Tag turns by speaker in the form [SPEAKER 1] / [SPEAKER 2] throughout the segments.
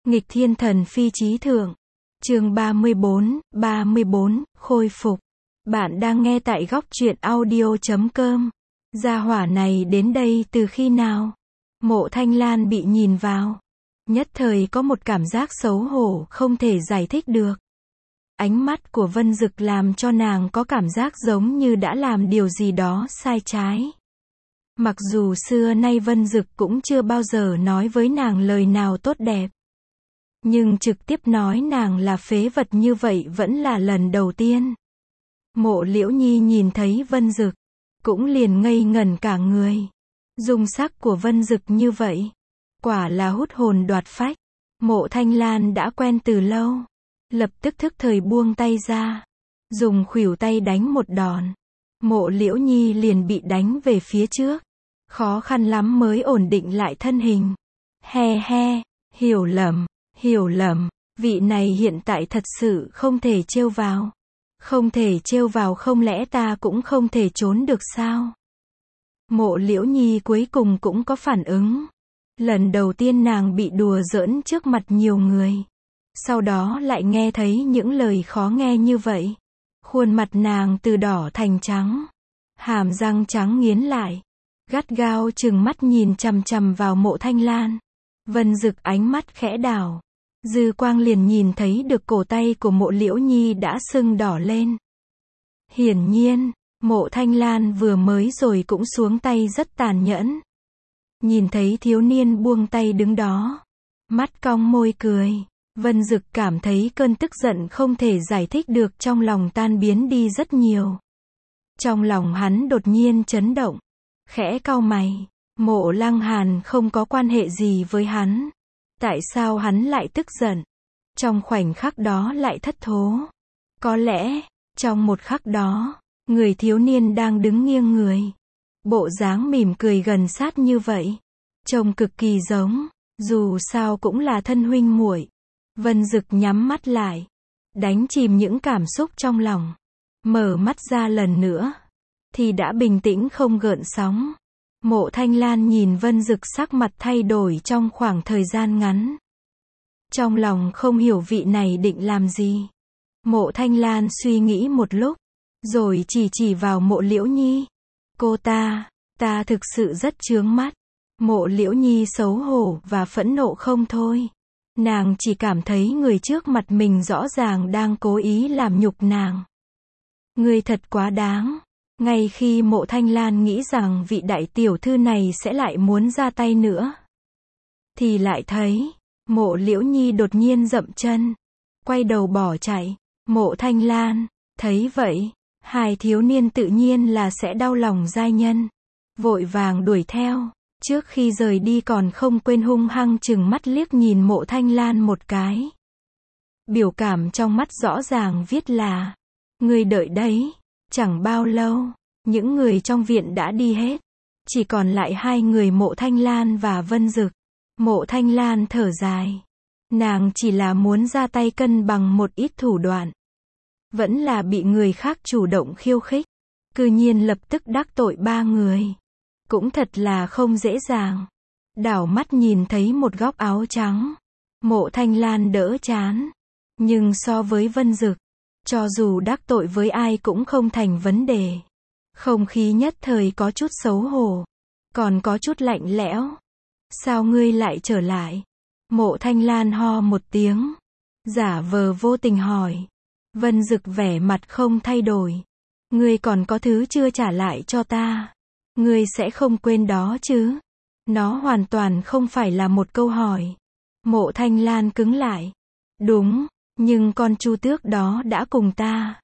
[SPEAKER 1] Nghịch thiên thần phi chí thượng. Chương 34, khôi phục. Bạn đang nghe tại góc truyện audio.com. Gia hỏa này đến đây từ khi nào? Mộ Thanh Lan bị nhìn vào. Nhất thời có một cảm giác xấu hổ không thể giải thích được. Ánh mắt của Vân Dực làm cho nàng có cảm giác giống như đã làm điều gì đó sai trái. Mặc dù xưa nay Vân Dực cũng chưa bao giờ nói với nàng lời nào tốt đẹp. Nhưng trực tiếp nói nàng là phế vật như vậy vẫn là lần đầu tiên. Mộ Liễu Nhi nhìn thấy Vân Dực, cũng liền ngây ngẩn cả người. Dung sắc của Vân Dực như vậy, quả là hút hồn đoạt phách. Mộ Thanh Lan đã quen từ lâu, lập tức thức thời buông tay ra, dùng khuỷu tay đánh một đòn. Mộ Liễu Nhi liền bị đánh về phía trước, khó khăn lắm mới ổn định lại thân hình. He, hiểu lầm, vị này hiện tại thật sự không thể trêu vào. Không thể trêu vào không lẽ ta cũng không thể trốn được sao? Mộ Liễu Nhi cuối cùng cũng có phản ứng. Lần đầu tiên nàng bị đùa giỡn trước mặt nhiều người. Sau đó lại nghe thấy những lời khó nghe như vậy. Khuôn mặt nàng từ đỏ thành trắng. Hàm răng trắng nghiến lại. Gắt gao trừng mắt nhìn chằm chằm vào Mộ Thanh Lan. Vân Dực ánh mắt khẽ đảo. Dư quang liền nhìn thấy được cổ tay của Mộ Liễu Nhi đã sưng đỏ lên. Hiển nhiên, Mộ Thanh Lan vừa mới rồi cũng xuống tay rất tàn nhẫn. Nhìn thấy thiếu niên buông tay đứng đó, mắt cong môi cười, Vân Dực cảm thấy cơn tức giận không thể giải thích được trong lòng tan biến đi rất nhiều. Trong lòng hắn đột nhiên chấn động, khẽ cau mày, Mộ Lăng Hàn không có quan hệ gì với hắn. Tại sao hắn lại tức giận? Trong khoảnh khắc đó lại thất thố. Có lẽ, trong một khắc đó, người thiếu niên đang đứng nghiêng người. Bộ dáng mỉm cười gần sát như vậy. Trông cực kỳ giống, dù sao cũng là thân huynh muội. Vân Dực nhắm mắt lại, đánh chìm những cảm xúc trong lòng. Mở mắt ra lần nữa, thì đã bình tĩnh không gợn sóng. Mộ Thanh Lan nhìn Vân Dực sắc mặt thay đổi trong khoảng thời gian ngắn. Trong lòng không hiểu vị này định làm gì. Mộ Thanh Lan suy nghĩ một lúc, rồi chỉ vào Mộ Liễu Nhi. Cô ta thực sự rất chướng mắt. Mộ Liễu Nhi xấu hổ và phẫn nộ không thôi. Nàng chỉ cảm thấy người trước mặt mình rõ ràng đang cố ý làm nhục nàng. Ngươi thật quá đáng. Ngay khi Mộ Thanh Lan nghĩ rằng vị đại tiểu thư này sẽ lại muốn ra tay nữa, thì lại thấy, Mộ Liễu Nhi đột nhiên dậm chân, quay đầu bỏ chạy. Mộ Thanh Lan, thấy vậy, hai thiếu niên tự nhiên là sẽ đau lòng giai nhân. Vội vàng đuổi theo, trước khi rời đi còn không quên hung hăng chừng mắt liếc nhìn Mộ Thanh Lan một cái. Biểu cảm trong mắt rõ ràng viết là, ngươi đợi đấy. Chẳng bao lâu, những người trong viện đã đi hết. Chỉ còn lại hai người Mộ Thanh Lan và Vân Dực. Mộ Thanh Lan thở dài. Nàng chỉ là muốn ra tay cân bằng một ít thủ đoạn. Vẫn là bị người khác chủ động khiêu khích. Cư nhiên lập tức đắc tội ba người. Cũng thật là không dễ dàng. Đảo mắt nhìn thấy một góc áo trắng. Mộ Thanh Lan đỡ chán. Nhưng so với Vân Dực, cho dù đắc tội với ai cũng không thành vấn đề. Không khí nhất thời có chút xấu hổ. Còn có chút lạnh lẽo. Sao ngươi lại trở lại? Mộ Thanh Lan ho một tiếng. Giả vờ vô tình hỏi. Vân Dực vẻ mặt không thay đổi. Ngươi còn có thứ chưa trả lại cho ta. Ngươi sẽ không quên đó chứ? Nó hoàn toàn không phải là một câu hỏi. Mộ Thanh Lan cứng lại. Đúng. Nhưng con chu tước đó đã cùng ta.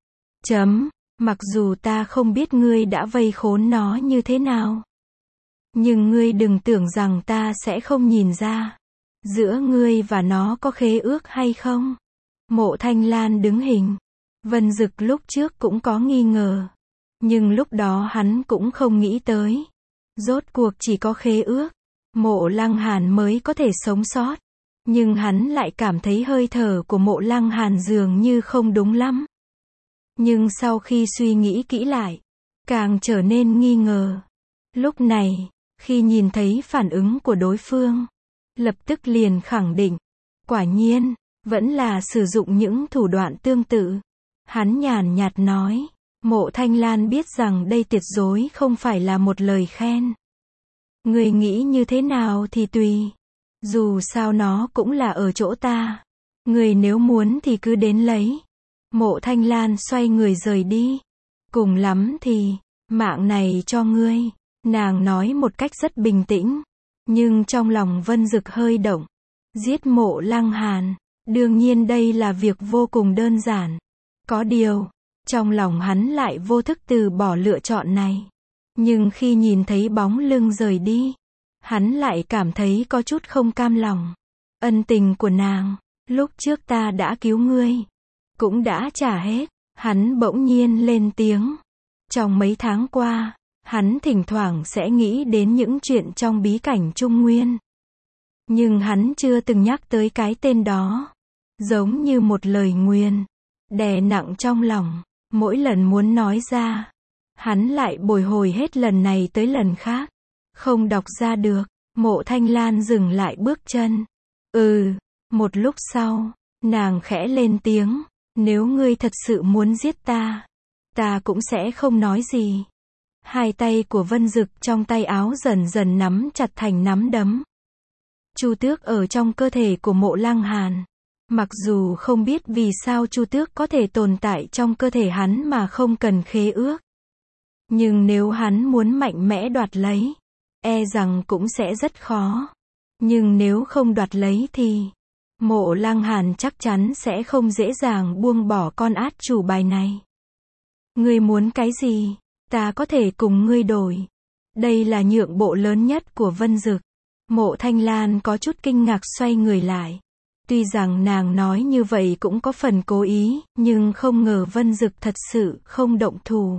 [SPEAKER 1] Mặc dù ta không biết ngươi đã vây khốn nó như thế nào. Nhưng ngươi đừng tưởng rằng ta sẽ không nhìn ra. Giữa ngươi và nó có khế ước hay không? Mộ Thanh Lan đứng hình. Vân Dực lúc trước cũng có nghi ngờ. Nhưng lúc đó hắn cũng không nghĩ tới. Rốt cuộc chỉ có khế ước, Mộ Lăng Hàn mới có thể sống sót. Nhưng hắn lại cảm thấy hơi thở của Mộ Lăng Hàn dường như không đúng lắm. Nhưng sau khi suy nghĩ kỹ lại, càng trở nên nghi ngờ. Lúc này, khi nhìn thấy phản ứng của đối phương, lập tức liền khẳng định, Quả nhiên, vẫn là sử dụng những thủ đoạn tương tự. Hắn nhàn nhạt nói. Mộ Thanh Lan biết rằng đây tuyệt đối không phải là một lời khen. Người nghĩ như thế nào thì tùy. Dù sao nó cũng là ở chỗ ta. Người nếu muốn thì cứ đến lấy. Mộ Thanh Lan xoay người rời đi. Cùng lắm thì, mạng này cho ngươi. Nàng nói một cách rất bình tĩnh. Nhưng trong lòng Vân Dực hơi động. Giết Mộ Lăng Hàn. Đương nhiên đây là việc vô cùng đơn giản. Có điều, trong lòng hắn lại vô thức từ bỏ lựa chọn này. Nhưng khi nhìn thấy bóng lưng rời đi, hắn lại cảm thấy có chút không cam lòng. Ân tình của nàng, lúc trước ta đã cứu ngươi, cũng đã trả hết. Hắn bỗng nhiên lên tiếng. Trong mấy tháng qua, hắn thỉnh thoảng sẽ nghĩ đến những chuyện trong bí cảnh Trung Nguyên. Nhưng hắn chưa từng nhắc tới cái tên đó. Giống như một lời nguyền, đè nặng trong lòng. Mỗi lần muốn nói ra, hắn lại bồi hồi hết lần này tới lần khác. Không đọc ra được. Mộ Thanh Lan dừng lại bước chân. Một lúc sau, nàng khẽ lên tiếng. Nếu ngươi thật sự muốn giết ta, ta cũng sẽ không nói gì. Hai tay của Vân Dực trong tay áo dần dần nắm chặt thành nắm đấm. Chu Tước ở trong cơ thể của Mộ Lăng Hàn. Mặc dù không biết vì sao Chu Tước có thể tồn tại trong cơ thể hắn mà không cần khế ước. Nhưng nếu hắn muốn mạnh mẽ đoạt lấy, e rằng cũng sẽ rất khó. Nhưng nếu không đoạt lấy thì, Mộ Lăng Hàn chắc chắn sẽ không dễ dàng buông bỏ con át chủ bài này. Ngươi muốn cái gì? Ta có thể cùng ngươi đổi. Đây là nhượng bộ lớn nhất của Vân Dực. Mộ Thanh Lan có chút kinh ngạc xoay người lại. Tuy rằng nàng nói như vậy cũng có phần cố ý, nhưng không ngờ Vân Dực thật sự không động thủ.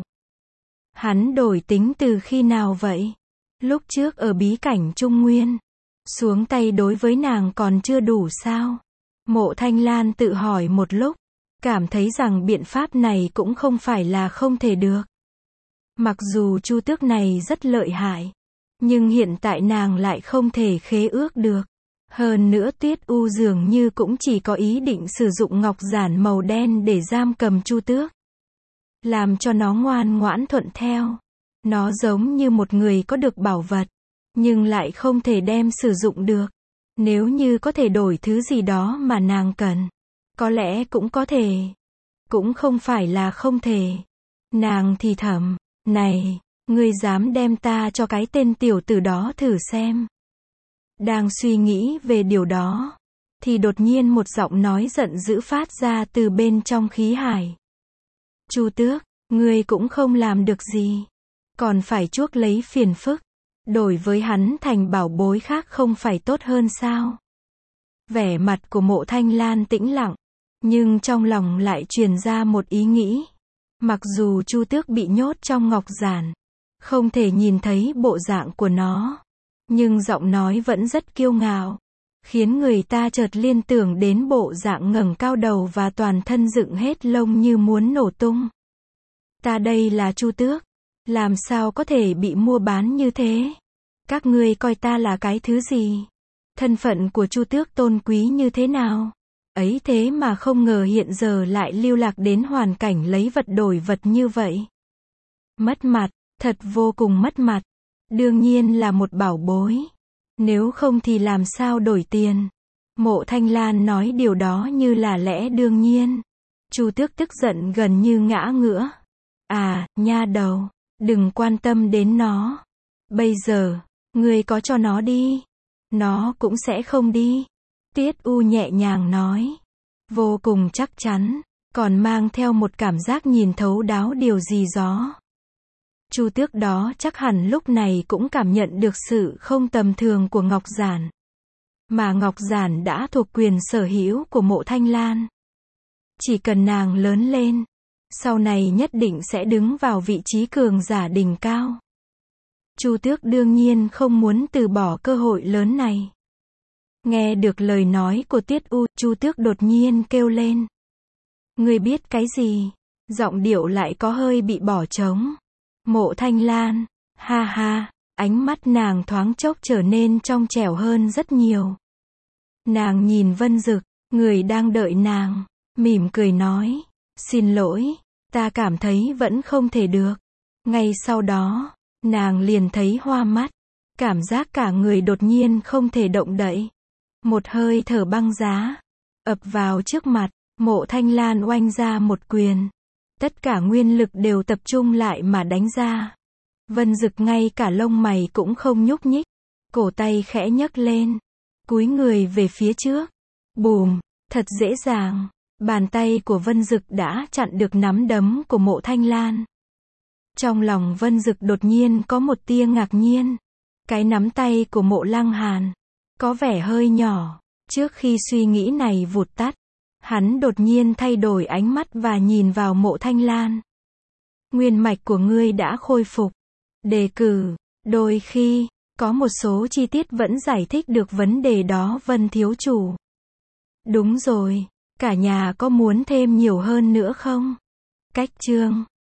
[SPEAKER 1] Hắn đổi tính từ khi nào vậy? Lúc trước ở bí cảnh Trung Nguyên, xuống tay đối với nàng còn chưa đủ sao? Mộ Thanh Lan tự hỏi một lúc, cảm thấy rằng biện pháp này cũng không phải là không thể được. Mặc dù Chu Tước này rất lợi hại, nhưng hiện tại nàng lại không thể khế ước được. Hơn nữa Tuyết U dường như cũng chỉ có ý định sử dụng ngọc giản màu đen để giam cầm Chu Tước. Làm cho nó ngoan ngoãn thuận theo. Nó giống như một người có được bảo vật, nhưng lại không thể đem sử dụng được. Nếu như có thể đổi thứ gì đó mà nàng cần, có lẽ cũng có thể. Cũng không phải là không thể. Nàng thì thầm, này, ngươi dám đem ta cho cái tên tiểu tử đó thử xem. Đang suy nghĩ về điều đó, thì đột nhiên một giọng nói giận dữ phát ra từ bên trong khí hải. Chu Tước, ngươi cũng không làm được gì, còn phải chuốc lấy phiền phức, đổi với hắn thành bảo bối khác không phải tốt hơn sao? Vẻ mặt của Mộ Thanh Lan tĩnh lặng, nhưng trong lòng lại truyền ra một ý nghĩ. Mặc dù Chu Tước bị nhốt trong ngọc giản, không thể nhìn thấy bộ dạng của nó, nhưng giọng nói vẫn rất kiêu ngạo, khiến người ta chợt liên tưởng đến bộ dạng ngẩng cao đầu và toàn thân dựng hết lông như muốn nổ tung. Ta đây là Chu Tước, làm sao có thể bị mua bán như thế? Các ngươi coi ta là cái thứ gì? Thân phận của Chu Tước tôn quý như thế nào? Ấy thế mà không ngờ hiện giờ lại lưu lạc đến hoàn cảnh lấy vật đổi vật như vậy. Mất mặt, thật vô cùng mất mặt. Đương nhiên là một bảo bối. Nếu không thì làm sao đổi tiền? Mộ Thanh Lan nói điều đó như là lẽ đương nhiên. Chu Tước tức giận gần như ngã ngửa. À, nha đầu, đừng quan tâm đến nó. Bây giờ, ngươi có cho nó đi, nó cũng sẽ không đi. Tuyết U nhẹ nhàng nói, vô cùng chắc chắn, còn mang theo một cảm giác nhìn thấu đáo điều gì đó. Chu Tước đó chắc hẳn lúc này cũng cảm nhận được sự không tầm thường của ngọc giản. Mà ngọc giản đã thuộc quyền sở hữu của Mộ Thanh Lan. Chỉ cần nàng lớn lên, sau này nhất định sẽ đứng vào vị trí cường giả đỉnh cao. Chu Tước đương nhiên không muốn từ bỏ cơ hội lớn này. Nghe được lời nói của Tuyết U, Chu Tước đột nhiên kêu lên. Ngươi biết cái gì? Giọng điệu lại có hơi bị bỏ trống. Mộ Thanh Lan, ha ha, ánh mắt nàng thoáng chốc trở nên trong trẻo hơn rất nhiều. Nàng nhìn Vân Dực, người đang đợi nàng, mỉm cười nói, xin lỗi, ta cảm thấy vẫn không thể được. Ngay sau đó, nàng liền thấy hoa mắt, cảm giác cả người đột nhiên không thể động đậy. Một hơi thở băng giá ập vào trước mặt, Mộ Thanh Lan oanh ra một quyền. Tất cả nguyên lực đều tập trung lại mà đánh ra. Vân Dực ngay cả lông mày cũng không nhúc nhích, cổ tay khẽ nhấc lên, cúi người về phía trước. Bùm, thật dễ dàng, bàn tay của Vân Dực đã chặn được nắm đấm của Mộ Thanh Lan. Trong lòng Vân Dực đột nhiên có một tia ngạc nhiên. Cái nắm tay của Mộ Lăng Hàn có vẻ hơi nhỏ. Trước khi suy nghĩ này vụt tắt, hắn đột nhiên thay đổi ánh mắt và nhìn vào Mộ Thanh Lan. Nguyên mạch của ngươi đã khôi phục. Đề cử, đôi khi, có một số chi tiết vẫn giải thích được vấn đề đó Vân thiếu chủ. Đúng rồi, cả nhà có muốn thêm nhiều hơn nữa không? Cách chương